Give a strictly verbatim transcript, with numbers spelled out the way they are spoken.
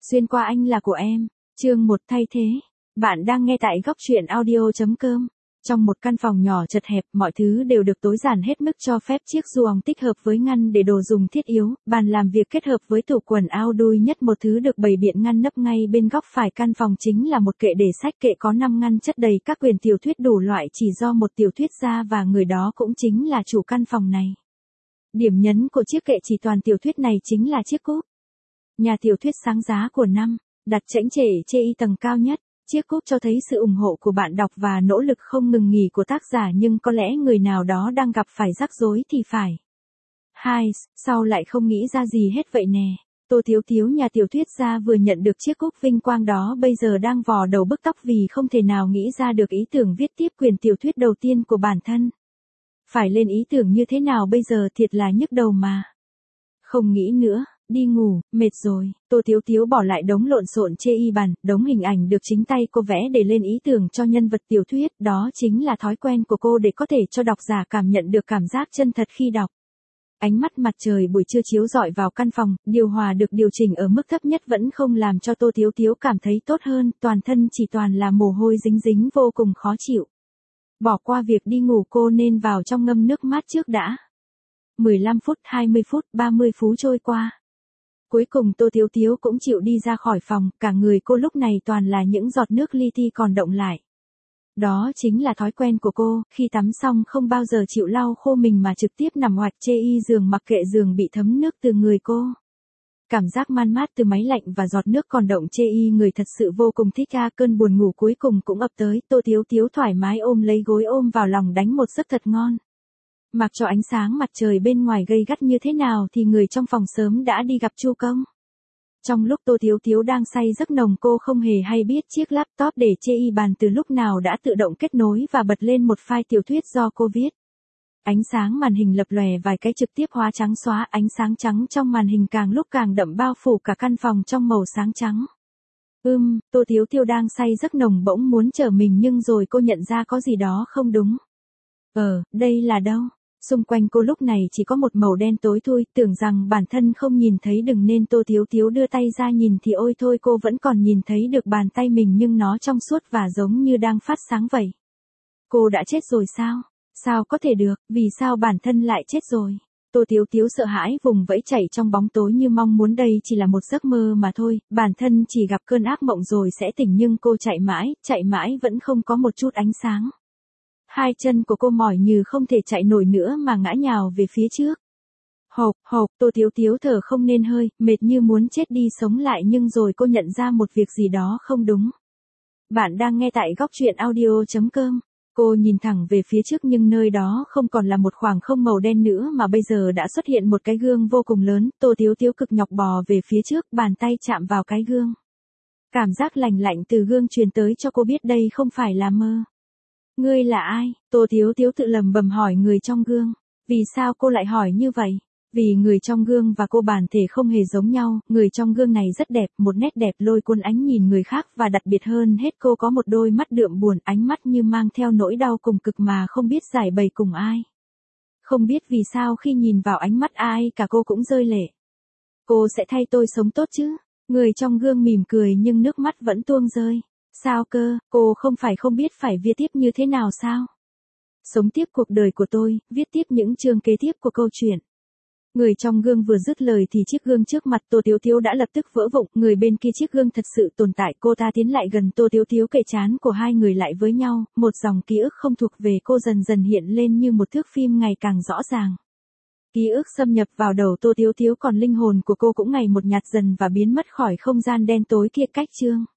Xuyên qua anh là của em. Chương một thay thế. Bạn đang nghe tại góc truyện audio.com. Trong một căn phòng nhỏ chật hẹp, mọi thứ đều được tối giản hết mức cho phép. Chiếc giường tích hợp với ngăn để đồ dùng thiết yếu, bàn làm việc kết hợp với tủ quần áo đuôi nhất một thứ được bày biện ngăn nắp ngay bên góc phải căn phòng chính là một kệ để sách. Kệ có năm ngăn chất đầy các quyển tiểu thuyết đủ loại chỉ do một tiểu thuyết gia và người đó cũng chính là chủ căn phòng này. Điểm nhấn của chiếc kệ chỉ toàn tiểu thuyết này chính là chiếc cúp. Nhà tiểu thuyết sáng giá của năm, đặt chễnh chệ chê y tầng cao nhất. Chiếc cúp cho thấy sự ủng hộ của bạn đọc và nỗ lực không ngừng nghỉ của tác giả, nhưng có lẽ người nào đó đang gặp phải rắc rối thì phải. Hai, sau lại không nghĩ ra gì hết vậy nè. Tô Tiếu Tiếu nhà tiểu thuyết gia vừa nhận được chiếc cúp vinh quang đó bây giờ đang vò đầu bứt tóc vì không thể nào nghĩ ra được ý tưởng viết tiếp quyển tiểu thuyết đầu tiên của bản thân. Phải lên ý tưởng như thế nào bây giờ, thiệt là nhức đầu mà. Không nghĩ nữa. Đi ngủ, mệt rồi. Tô Tiếu Tiếu bỏ lại đống lộn xộn chê y bàn, đống hình ảnh được chính tay cô vẽ để lên ý tưởng cho nhân vật tiểu thuyết. Đó chính là thói quen của cô để có thể cho độc giả cảm nhận được cảm giác chân thật khi đọc. Ánh mắt mặt trời buổi trưa chiếu rọi vào căn phòng, điều hòa được điều chỉnh ở mức thấp nhất vẫn không làm cho Tô Tiếu Tiếu cảm thấy tốt hơn, toàn thân chỉ toàn là mồ hôi dính dính vô cùng khó chịu. Bỏ qua việc đi ngủ, cô nên vào trong ngâm nước mát trước đã. mười lăm phút, hai mươi phút, ba mươi phút trôi qua. Cuối cùng Tô Tiếu Tiếu cũng chịu đi ra khỏi phòng, cả người cô lúc này toàn là những giọt nước li ti còn động lại. Đó chính là thói quen của cô, khi tắm xong không bao giờ chịu lau khô mình mà trực tiếp nằm oạch chê y giường mặc kệ giường bị thấm nước từ người cô. Cảm giác man mát từ máy lạnh và giọt nước còn động chê y người thật sự vô cùng thích ca. Cơn buồn ngủ cuối cùng cũng ập tới, Tô Tiếu Tiếu thoải mái ôm lấy gối ôm vào lòng đánh một giấc thật ngon. Mặc cho ánh sáng mặt trời bên ngoài gay gắt như thế nào thì người trong phòng sớm đã đi gặp Chu Công. Trong lúc Tô Tiếu Tiếu đang say giấc nồng, cô không hề hay biết chiếc laptop để chê y bàn từ lúc nào đã tự động kết nối và bật lên một file tiểu thuyết do cô viết. Ánh sáng màn hình lập lòe vài cái trực tiếp hóa trắng xóa, ánh sáng trắng trong màn hình càng lúc càng đậm bao phủ cả căn phòng trong màu sáng trắng. Ưm, Tô Tiếu Tiếu đang say giấc nồng bỗng muốn trở mình nhưng rồi cô nhận ra có gì đó không đúng. Ờ, đây là đâu? Xung quanh cô lúc này chỉ có một màu đen tối thui, tưởng rằng bản thân không nhìn thấy đừng nên Tô Tiếu Tiếu đưa tay ra nhìn thì ôi thôi cô vẫn còn nhìn thấy được bàn tay mình nhưng nó trong suốt và giống như đang phát sáng vậy. Cô đã chết rồi sao? Sao có thể được, vì sao bản thân lại chết rồi? Tô Tiếu Tiếu sợ hãi vùng vẫy chạy trong bóng tối như mong muốn đây chỉ là một giấc mơ mà thôi, bản thân chỉ gặp cơn ác mộng rồi sẽ tỉnh nhưng cô chạy mãi, chạy mãi vẫn không có một chút ánh sáng. Hai chân của cô mỏi như không thể chạy nổi nữa mà ngã nhào về phía trước. Hộp, hộp, Tô Tiếu Tiếu thở không nên hơi, mệt như muốn chết đi sống lại nhưng rồi cô nhận ra một việc gì đó không đúng. Bạn đang nghe tại góc truyện audio.com. Cô nhìn thẳng về phía trước nhưng nơi đó không còn là một khoảng không màu đen nữa mà bây giờ đã xuất hiện một cái gương vô cùng lớn. Tô Tiếu Tiếu cực nhọc bò về phía trước, bàn tay chạm vào cái gương. Cảm giác lành lạnh từ gương truyền tới cho cô biết đây không phải là mơ. Ngươi là ai? Tô Tiếu Tiếu tự lầm bầm hỏi người trong gương. Vì sao cô lại hỏi như vậy? Vì người trong gương và cô bản thể không hề giống nhau, người trong gương này rất đẹp, một nét đẹp lôi cuốn ánh nhìn người khác và đặc biệt hơn hết cô có một đôi mắt đượm buồn, ánh mắt như mang theo nỗi đau cùng cực mà không biết giải bày cùng ai. Không biết vì sao khi nhìn vào ánh mắt ai cả cô cũng rơi lệ. Cô sẽ thay tôi sống tốt chứ? Người trong gương mỉm cười nhưng nước mắt vẫn tuôn rơi. Sao cơ, cô không phải không biết phải viết tiếp như thế nào sao? Sống tiếp cuộc đời của tôi, viết tiếp những chương kế tiếp của câu chuyện. Người trong gương vừa dứt lời thì chiếc gương trước mặt Tô Tiếu Tiếu đã lập tức vỡ vụn, người bên kia chiếc gương thật sự tồn tại. Cô ta tiến lại gần Tô Tiếu Tiếu, kề trán của hai người lại với nhau, một dòng ký ức không thuộc về cô dần dần hiện lên như một thước phim ngày càng rõ ràng. Ký ức xâm nhập vào đầu Tô Tiếu Tiếu còn linh hồn của cô cũng ngày một nhạt dần và biến mất khỏi không gian đen tối kia. Cách chương